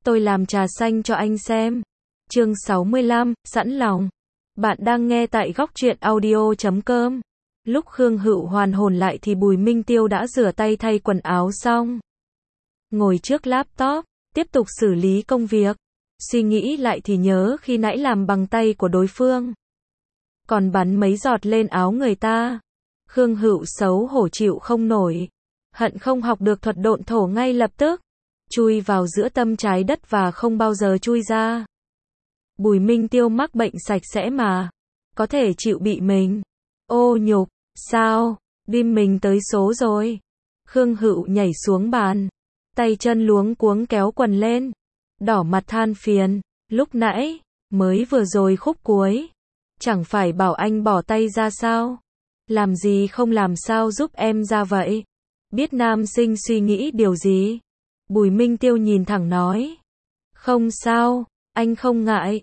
tôi làm trà xanh cho anh xem. Chương 65, sẵn lòng. Bạn đang nghe tại góc truyện audio.com. Lúc Khương Hựu hoàn hồn lại thì Bùi Minh Tiêu đã rửa tay thay quần áo xong. Ngồi trước laptop, tiếp tục xử lý công việc. Suy nghĩ lại thì nhớ khi nãy làm bằng tay của đối phương. Còn bắn mấy giọt lên áo người ta. Khương Hựu xấu hổ chịu không nổi. Hận không học được thuật độn thổ ngay lập tức. Chui vào giữa tâm trái đất và không bao giờ chui ra. Bùi Minh Tiêu mắc bệnh sạch sẽ mà. Có thể chịu bị mình. Ô nhục, sao? Bim mình tới số rồi. Khương Hựu nhảy xuống bàn. Tay chân luống cuống kéo quần lên. Đỏ mặt than phiền. Lúc nãy, mới vừa rồi khúc cuối. Chẳng phải bảo anh bỏ tay ra sao? Làm gì không làm sao giúp em ra vậy? Biết nam sinh suy nghĩ điều gì? Bùi Minh Tiêu nhìn thẳng nói. Không sao, anh không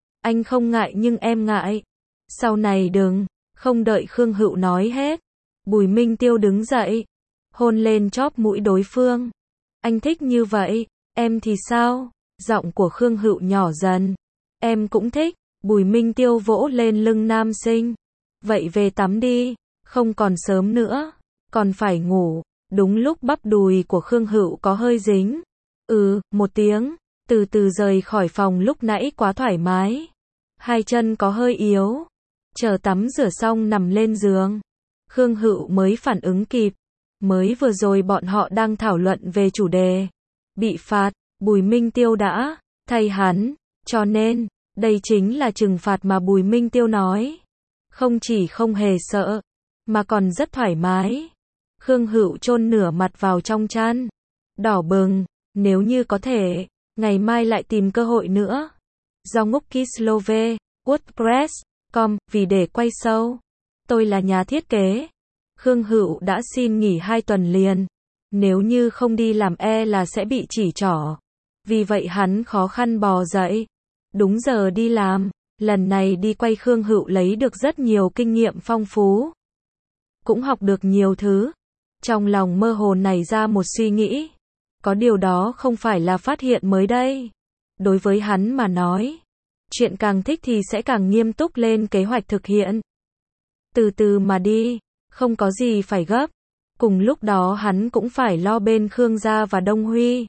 ngại nhưng em ngại. Sau này đừng, không đợi Khương Hựu nói hết. Bùi Minh Tiêu đứng dậy, hôn lên chóp mũi đối phương. Anh thích như vậy, em thì sao? Giọng của Khương Hựu nhỏ dần. Em cũng thích. Bùi Minh Tiêu vỗ lên lưng nam sinh. Vậy về tắm đi, không còn sớm nữa, còn phải ngủ. Đúng lúc bắp đùi của Khương Hựu có hơi dính. Một tiếng, từ từ rời khỏi phòng lúc nãy quá thoải mái. Hai chân có hơi yếu. Chờ tắm rửa xong nằm lên giường. Khương Hựu mới phản ứng kịp. Mới vừa rồi bọn họ đang thảo luận về chủ đề. Bị phạt, Bùi Minh Tiêu đã thay hắn, cho nên, đây chính là trừng phạt mà Bùi Minh Tiêu nói. Không chỉ không hề sợ, mà còn rất thoải mái. Khương Hựu chôn nửa mặt vào trong chăn. Đỏ bừng, nếu như có thể, ngày mai lại tìm cơ hội nữa. Do Ngúc Kislove, WordPress.com, vì để quay show. Tôi là nhà thiết kế. Khương Hựu đã xin nghỉ 2 tuần liền. Nếu như không đi làm là sẽ bị chỉ trỏ. Vì vậy hắn khó khăn bò dậy. Đúng giờ đi làm. Lần này đi quay Khương Hựu lấy được rất nhiều kinh nghiệm phong phú. Cũng học được nhiều thứ. Trong lòng mơ hồ nảy ra một suy nghĩ. Có điều đó không phải là phát hiện mới đây. Đối với hắn mà nói, chuyện càng thích thì sẽ càng nghiêm túc lên kế hoạch thực hiện. Từ từ mà đi, không có gì phải gấp. Cùng lúc đó hắn cũng phải lo bên Khương Gia và Đông Huy.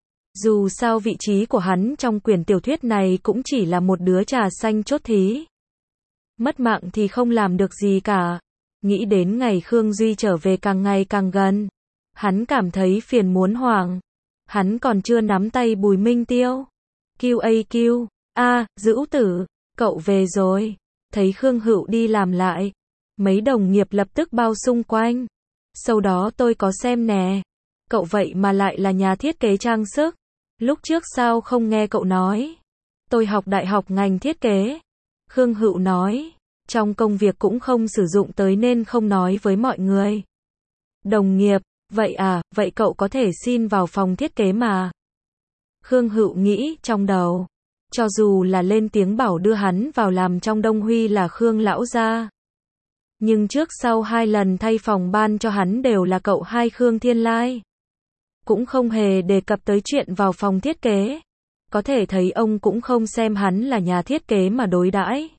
Dù sao vị trí của hắn trong quyển tiểu thuyết này cũng chỉ là một đứa trà xanh chốt thí. Mất mạng thì không làm được gì cả. Nghĩ đến ngày Khương Duy trở về càng ngày càng gần. Hắn cảm thấy phiền muốn hoảng. Hắn còn chưa nắm tay Bùi Minh Tiêu. QAQ, Dữu Tử, cậu về rồi. Thấy Khương Hựu đi làm lại. Mấy đồng nghiệp lập tức bao xung quanh. Sau đó tôi có xem nè. Cậu vậy mà lại là nhà thiết kế trang sức. Lúc trước sao không nghe cậu nói. Tôi học đại học ngành thiết kế. Khương Hựu nói. Trong công việc cũng không sử dụng tới nên không nói với mọi người. Đồng nghiệp, vậy cậu có thể xin vào phòng thiết kế mà. Khương Hựu nghĩ trong đầu. Cho dù là lên tiếng bảo đưa hắn vào làm trong Đông Huy là Khương lão gia. Nhưng trước sau 2 lần thay phòng ban cho hắn đều là cậu hai Khương Thiên Lai. Cũng không hề đề cập tới chuyện vào phòng thiết kế. Có thể thấy ông cũng không xem hắn là nhà thiết kế mà đối đãi.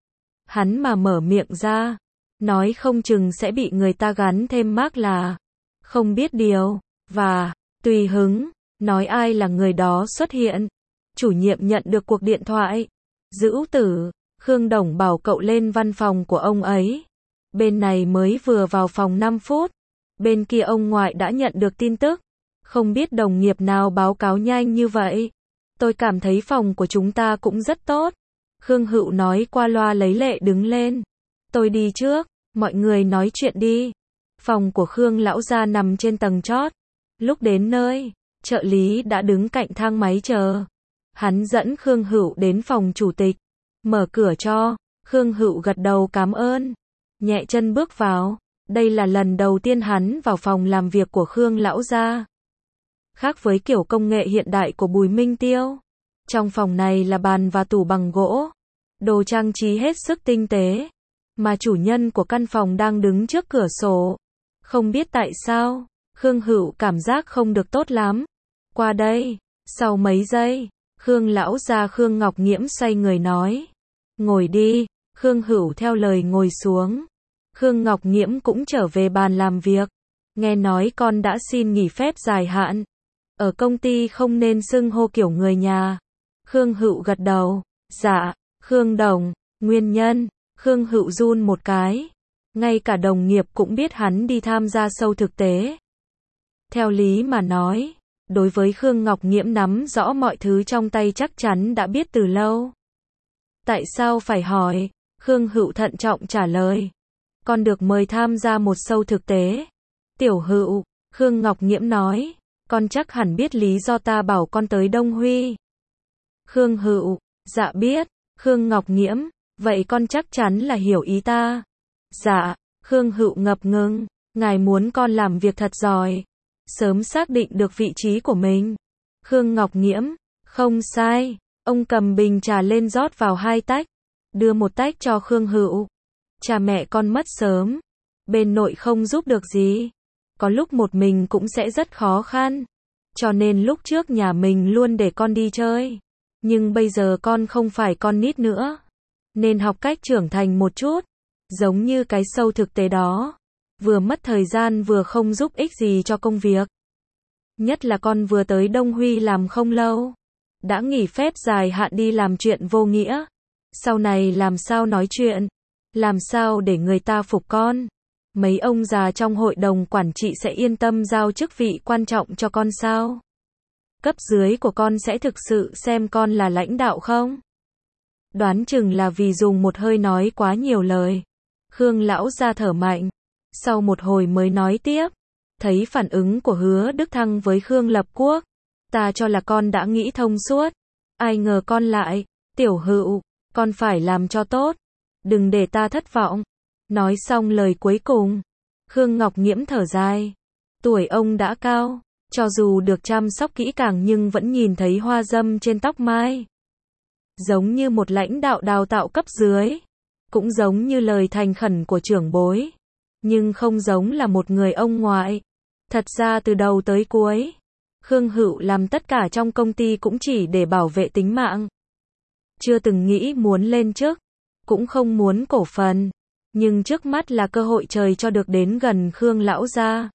Hắn mà mở miệng ra, nói không chừng sẽ bị người ta gắn thêm mác là không biết điều, và tùy hứng, nói ai là người đó xuất hiện. Chủ nhiệm nhận được cuộc điện thoại. Dữu Tử, Khương Đồng bảo cậu lên văn phòng của ông ấy. Bên này mới vừa vào phòng 5 phút. Bên kia ông ngoại đã nhận được tin tức. Không biết đồng nghiệp nào báo cáo nhanh như vậy. Tôi cảm thấy phòng của chúng ta cũng rất tốt. Khương Hựu nói qua loa lấy lệ đứng lên. Tôi đi trước, mọi người nói chuyện đi. Phòng của Khương lão gia nằm trên tầng chót. Lúc đến nơi, trợ lý đã đứng cạnh thang máy chờ. Hắn dẫn Khương Hựu đến phòng chủ tịch. Mở cửa cho. Khương Hựu gật đầu cảm ơn. Nhẹ chân bước vào. Đây là lần đầu tiên hắn vào phòng làm việc của Khương lão gia. Khác với kiểu công nghệ hiện đại của Bùi Minh Tiêu. Trong phòng này là bàn và tủ bằng gỗ. Đồ trang trí hết sức tinh tế. Mà chủ nhân của căn phòng đang đứng trước cửa sổ. Không biết tại sao, Khương Hựu cảm giác không được tốt lắm. Qua đây, sau mấy giây, Khương lão gia Khương Ngọc Nghiễm xoay người nói. Ngồi đi, Khương Hữu theo lời ngồi xuống. Khương Ngọc Nghiễm cũng trở về bàn làm việc. Nghe nói con đã xin nghỉ phép dài hạn. Ở công ty không nên xưng hô kiểu người nhà. Khương Hữu gật đầu. Dạ, Khương đồng, nguyên nhân. Khương Hữu run một cái. Ngay cả đồng nghiệp cũng biết hắn đi tham gia sâu thực tế. Theo lý mà nói, đối với Khương Ngọc Nghiễm nắm rõ mọi thứ trong tay chắc chắn đã biết từ lâu. Tại sao phải hỏi? Khương Hữu thận trọng trả lời. Con được mời tham gia một sâu thực tế. Tiểu Hữu, Khương Ngọc Nghiễm nói, con chắc hẳn biết lý do ta bảo con tới Đông Huy. Khương Hữu, dạ biết. Khương Ngọc Nghiễm, vậy con chắc chắn là hiểu ý ta. Dạ, Khương Hữu ngập ngừng, ngài muốn con làm việc thật giỏi, sớm xác định được vị trí của mình. Khương Ngọc Nghiễm, không sai. Ông cầm bình trà lên rót vào 2 tách, đưa một tách cho Khương Hữu. Cha mẹ con mất sớm, bên nội không giúp được gì, có lúc một mình cũng sẽ rất khó khăn, cho nên lúc trước nhà mình luôn để con đi chơi. Nhưng bây giờ con không phải con nít nữa, nên học cách trưởng thành một chút, giống như cái sâu thực tế đó, vừa mất thời gian vừa không giúp ích gì cho công việc. Nhất là con vừa tới Đông Huy làm không lâu, đã nghỉ phép dài hạn đi làm chuyện vô nghĩa. Sau này làm sao nói chuyện, làm sao để người ta phục con. Mấy ông già trong hội đồng quản trị sẽ yên tâm giao chức vị quan trọng cho con sao? Cấp dưới của con sẽ thực sự xem con là lãnh đạo không? Đoán chừng là vì dùng một hơi nói quá nhiều lời. Khương lão gia thở mạnh, sau một hồi mới nói tiếp. Thấy phản ứng của Hứa Đức Thăng với Khương Lập Quốc, ta cho là con đã nghĩ thông suốt. Ai ngờ con lại, Tiểu Hữu, con phải làm cho tốt, đừng để ta thất vọng. Nói xong lời cuối cùng, Khương Ngọc Nghiễm thở dài. Tuổi ông đã cao, cho dù được chăm sóc kỹ càng nhưng vẫn nhìn thấy hoa râm trên tóc mai. Giống như một lãnh đạo đào tạo cấp dưới, cũng giống như lời thành khẩn của trưởng bối, nhưng không giống là một người ông ngoại. Thật ra từ đầu tới cuối, Khương Hữu làm tất cả trong công ty cũng chỉ để bảo vệ tính mạng. Chưa từng nghĩ muốn lên chức, cũng không muốn cổ phần, nhưng trước mắt là cơ hội trời cho được đến gần Khương lão gia.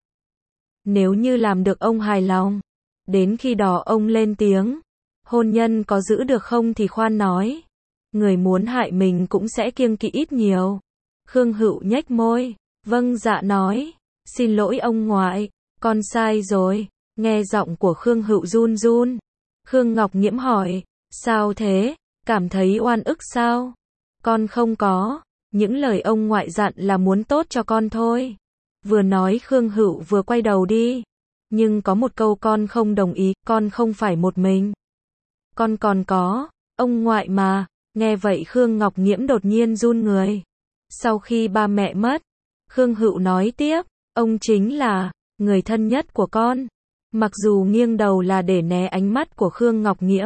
Nếu như làm được ông hài lòng, đến khi đó ông lên tiếng, hôn nhân có giữ được không thì khoan nói. Người muốn hại mình cũng sẽ kiêng kỵ ít nhiều. Khương Hữu nhếch môi, vâng dạ nói, xin lỗi ông ngoại, con sai rồi. Nghe giọng của Khương Hữu run run. Khương Ngọc Nghiễm hỏi, sao thế, cảm thấy oan ức sao? Con không có, những lời ông ngoại dặn là muốn tốt cho con thôi. Vừa nói Khương Hữu vừa quay đầu đi. Nhưng có một câu con không đồng ý, con không phải một mình. Con còn có, ông ngoại mà. Nghe vậy Khương Ngọc Nghiễm đột nhiên run người. Sau khi ba mẹ mất, Khương Hữu nói tiếp, ông chính là người thân nhất của con. Mặc dù nghiêng đầu là để né ánh mắt của Khương Ngọc Nghiễm,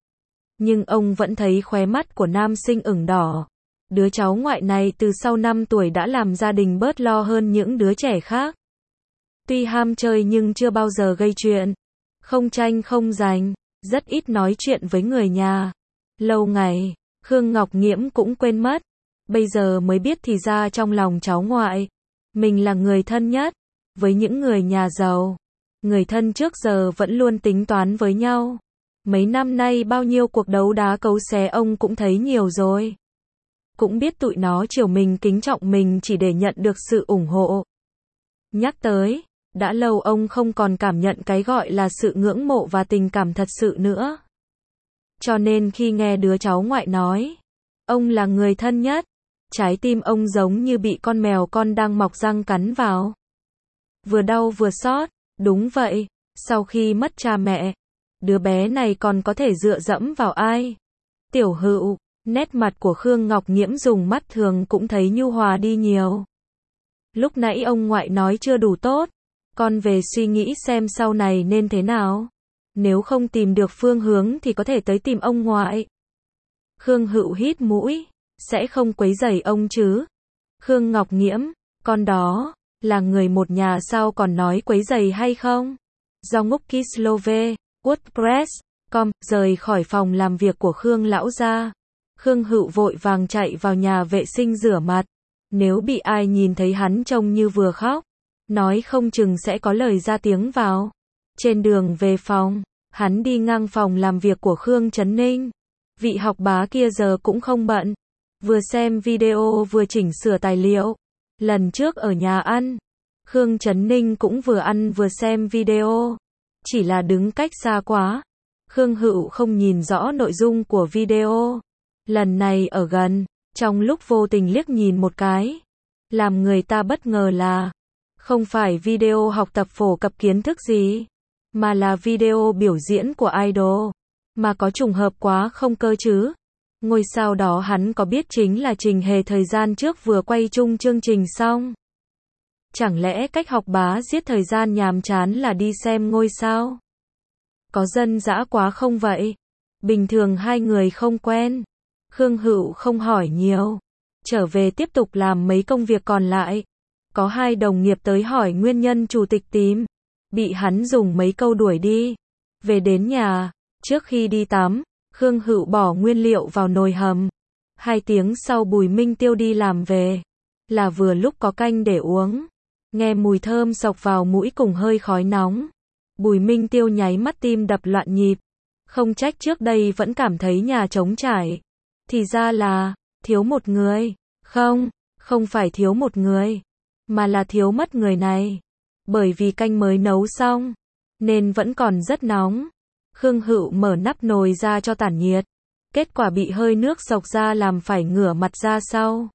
nhưng ông vẫn thấy khóe mắt của nam sinh ửng đỏ. Đứa cháu ngoại này từ sau 5 tuổi đã làm gia đình bớt lo hơn những đứa trẻ khác. Tuy ham chơi nhưng chưa bao giờ gây chuyện. Không tranh không giành, rất ít nói chuyện với người nhà. Lâu ngày, Khương Ngọc Nghiễm cũng quên mất. Bây giờ mới biết thì ra trong lòng cháu ngoại, mình là người thân nhất. Với những người nhà giàu, người thân trước giờ vẫn luôn tính toán với nhau. Mấy năm nay bao nhiêu cuộc đấu đá cấu xé ông cũng thấy nhiều rồi. Cũng biết tụi nó chiều mình kính trọng mình chỉ để nhận được sự ủng hộ. Nhắc tới, đã lâu ông không còn cảm nhận cái gọi là sự ngưỡng mộ và tình cảm thật sự nữa. Cho nên khi nghe đứa cháu ngoại nói, ông là người thân nhất, trái tim ông giống như bị con mèo con đang mọc răng cắn vào. Vừa đau vừa xót, đúng vậy, sau khi mất cha mẹ, đứa bé này còn có thể dựa dẫm vào ai? Tiểu Hữu, nét mặt của Khương Ngọc Nghiễm dùng mắt thường cũng thấy nhu hòa đi nhiều. Lúc nãy ông ngoại nói chưa đủ tốt, con về suy nghĩ xem sau này nên thế nào. Nếu không tìm được phương hướng thì có thể tới tìm ông ngoại. Khương Hữu hít mũi, sẽ không quấy rầy ông chứ? Khương Ngọc Nghiễm, con đó là người một nhà sao còn nói quấy rầy hay không? Do ngốc Kislove, WordPress rời khỏi phòng làm việc của Khương lão gia. Khương Hựu vội vàng chạy vào nhà vệ sinh rửa mặt. Nếu bị ai nhìn thấy hắn trông như vừa khóc, nói không chừng sẽ có lời ra tiếng vào. Trên đường về phòng, hắn đi ngang phòng làm việc của Khương Chấn Ninh. Vị học bá kia giờ cũng không bận, vừa xem video vừa chỉnh sửa tài liệu. Lần trước ở nhà ăn, Khương Chấn Ninh cũng vừa ăn vừa xem video, chỉ là đứng cách xa quá, Khương Hựu không nhìn rõ nội dung của video. Lần này ở gần, trong lúc vô tình liếc nhìn một cái, làm người ta bất ngờ là không phải video học tập phổ cập kiến thức gì, mà là video biểu diễn của idol. Mà có trùng hợp quá không cơ chứ? Ngôi sao đó hắn có biết chính là Trình Hề thời gian trước vừa quay chung chương trình xong. Chẳng lẽ cách học bá giết thời gian nhàm chán là đi xem ngôi sao? Có dân dã quá không vậy? Bình thường hai người không quen. Khương Hựu không hỏi nhiều, trở về tiếp tục làm mấy công việc còn lại. Có hai đồng nghiệp tới hỏi nguyên nhân chủ tịch tím, bị hắn dùng mấy câu đuổi đi. Về đến nhà, trước khi đi tắm, Khương Hựu bỏ nguyên liệu vào nồi hầm. 2 tiếng sau Bùi Minh Tiêu đi làm về, là vừa lúc có canh để uống. Nghe mùi thơm xộc vào mũi cùng hơi khói nóng, Bùi Minh Tiêu nháy mắt tim đập loạn nhịp. Không trách trước đây vẫn cảm thấy nhà trống trải. Thì ra là thiếu một người. Không phải thiếu một người, mà là thiếu mất người này. Bởi vì canh mới nấu xong, nên vẫn còn rất nóng. Khương Hựu mở nắp nồi ra cho tản nhiệt. Kết quả bị hơi nước xộc ra làm phải ngửa mặt ra sau.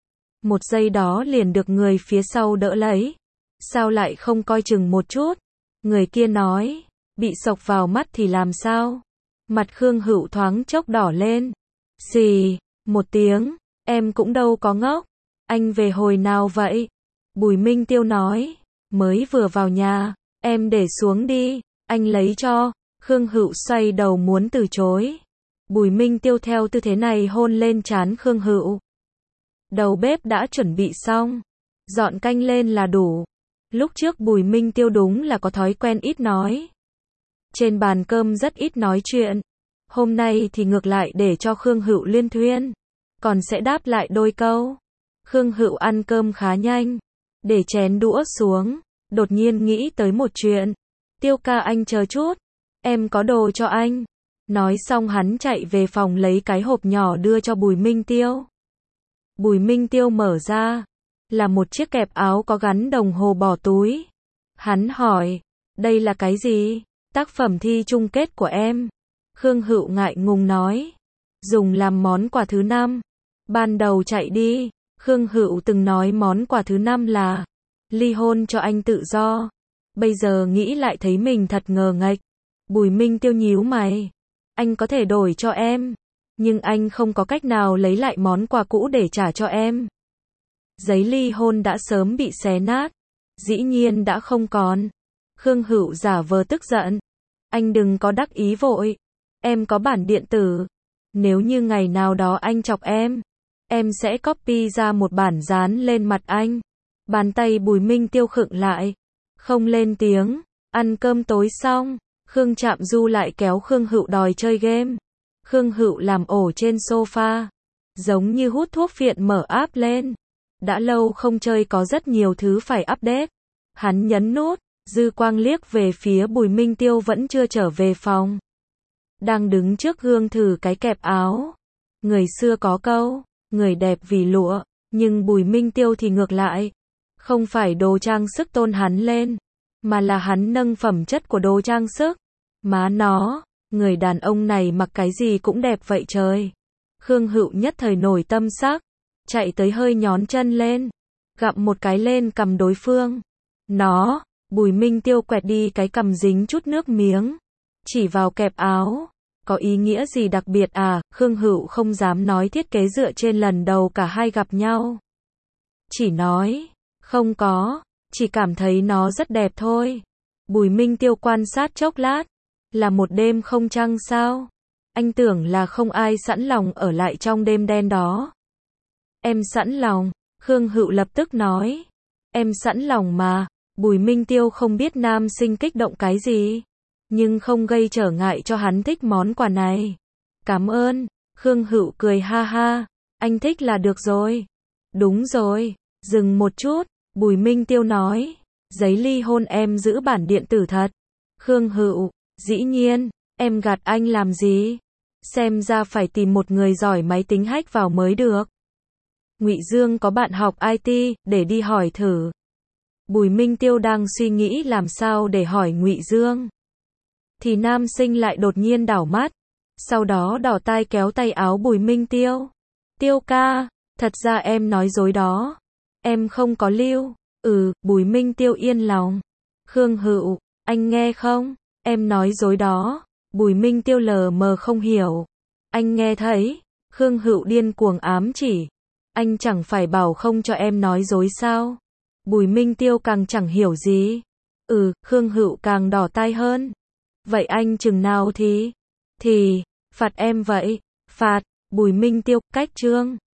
Một giây đó liền được người phía sau đỡ lấy. Sao lại không coi chừng một chút? Người kia nói, bị xộc vào mắt thì làm sao? Mặt Khương Hựu thoáng chốc đỏ lên. Xì, một tiếng, em cũng đâu có ngốc. Anh về hồi nào vậy? Bùi Minh Tiêu nói, mới vừa vào nhà, em để xuống đi, anh lấy cho. Khương Hựu xoay đầu muốn từ chối. Bùi Minh Tiêu theo tư thế này hôn lên trán Khương Hựu. Đầu bếp đã chuẩn bị xong, dọn canh lên là đủ. Lúc trước Bùi Minh Tiêu đúng là có thói quen ít nói. Trên bàn cơm rất ít nói chuyện. Hôm nay thì ngược lại để cho Khương Hựu liên thuyên, còn sẽ đáp lại đôi câu. Khương Hựu ăn cơm khá nhanh, để chén đũa xuống, đột nhiên nghĩ tới một chuyện. Tiêu ca anh chờ chút, em có đồ cho anh. Nói xong hắn chạy về phòng lấy cái hộp nhỏ đưa cho Bùi Minh Tiêu. Bùi Minh Tiêu mở ra, là một chiếc kẹp áo có gắn đồng hồ bỏ túi. Hắn hỏi, đây là cái gì? Tác phẩm thi chung kết của em. Khương Hựu ngại ngùng nói, dùng làm món quà thứ 5. Ban đầu chạy đi, Khương Hựu từng nói món quà thứ 5 là ly hôn cho anh tự do. Bây giờ nghĩ lại thấy mình thật ngờ nghệch. Bùi Minh Tiêu nhíu mày, anh có thể đổi cho em, nhưng anh không có cách nào lấy lại món quà cũ để trả cho em. Giấy ly hôn đã sớm bị xé nát, dĩ nhiên đã không còn. Khương Hựu giả vờ tức giận, anh đừng có đắc ý vội, em có bản điện tử. Nếu như ngày nào đó anh chọc em sẽ copy ra một bản dán lên mặt anh. Bàn tay Bùi Minh Tiêu khựng lại, không lên tiếng. Ăn cơm tối xong, Khương Trạm Du lại kéo Khương Hựu đòi chơi game. Khương Hựu làm ổ trên sofa, giống như hút thuốc phiện mở app lên. Đã lâu không chơi có rất nhiều thứ phải update. Hắn nhấn nút, dư quang liếc về phía Bùi Minh Tiêu vẫn chưa trở về phòng. Đang đứng trước gương thử cái kẹp áo. Người xưa có câu, người đẹp vì lụa, nhưng Bùi Minh Tiêu thì ngược lại. Không phải đồ trang sức tôn hắn lên, mà là hắn nâng phẩm chất của đồ trang sức. Má nó, người đàn ông này mặc cái gì cũng đẹp vậy trời. Khương Hựu nhất thời nổi tâm sắc, chạy tới hơi nhón chân lên, gặm một cái lên cằm đối phương. Nó, Bùi Minh Tiêu quẹt đi cái cằm dính chút nước miếng, chỉ vào kẹp áo. Có ý nghĩa gì đặc biệt à? Khương Hựu không dám nói thiết kế dựa trên lần đầu cả hai gặp nhau. Chỉ nói, không có, chỉ cảm thấy nó rất đẹp thôi. Bùi Minh Tiêu quan sát chốc lát, là một đêm không trăng sao? Anh tưởng là không ai sẵn lòng ở lại trong đêm đen đó. Em sẵn lòng, Khương Hựu lập tức nói. Em sẵn lòng mà. Bùi Minh Tiêu không biết nam sinh kích động cái gì. nhưng không gây trở ngại cho hắn thích món quà này. Cảm ơn, Khương Hữu cười ha ha, anh thích là được rồi. Đúng rồi, dừng một chút, Bùi Minh Tiêu nói, giấy ly hôn em giữ bản điện tử thật. Khương Hữu, dĩ nhiên, em gạt anh làm gì? Xem ra phải tìm một người giỏi máy tính hack vào mới được. Ngụy Dương có bạn học IT, để đi hỏi thử. Bùi Minh Tiêu đang suy nghĩ làm sao để hỏi Ngụy Dương. Thì nam sinh lại đột nhiên đảo mắt, sau đó đỏ tai kéo tay áo Bùi Minh Tiêu. Tiêu ca, thật ra em nói dối đó. Em không có lưu. Bùi Minh Tiêu yên lòng. Khương Hữu, anh nghe không? Em nói dối đó. Bùi Minh Tiêu lờ mờ không hiểu. Anh nghe thấy. Khương Hữu điên cuồng ám chỉ. Anh chẳng phải bảo không cho em nói dối sao? Bùi Minh Tiêu càng chẳng hiểu gì. Khương Hữu càng đỏ tai hơn. Vậy anh chừng nào thì phạt em vậy? Phạt, Bùi Minh Tiêu, cách chương.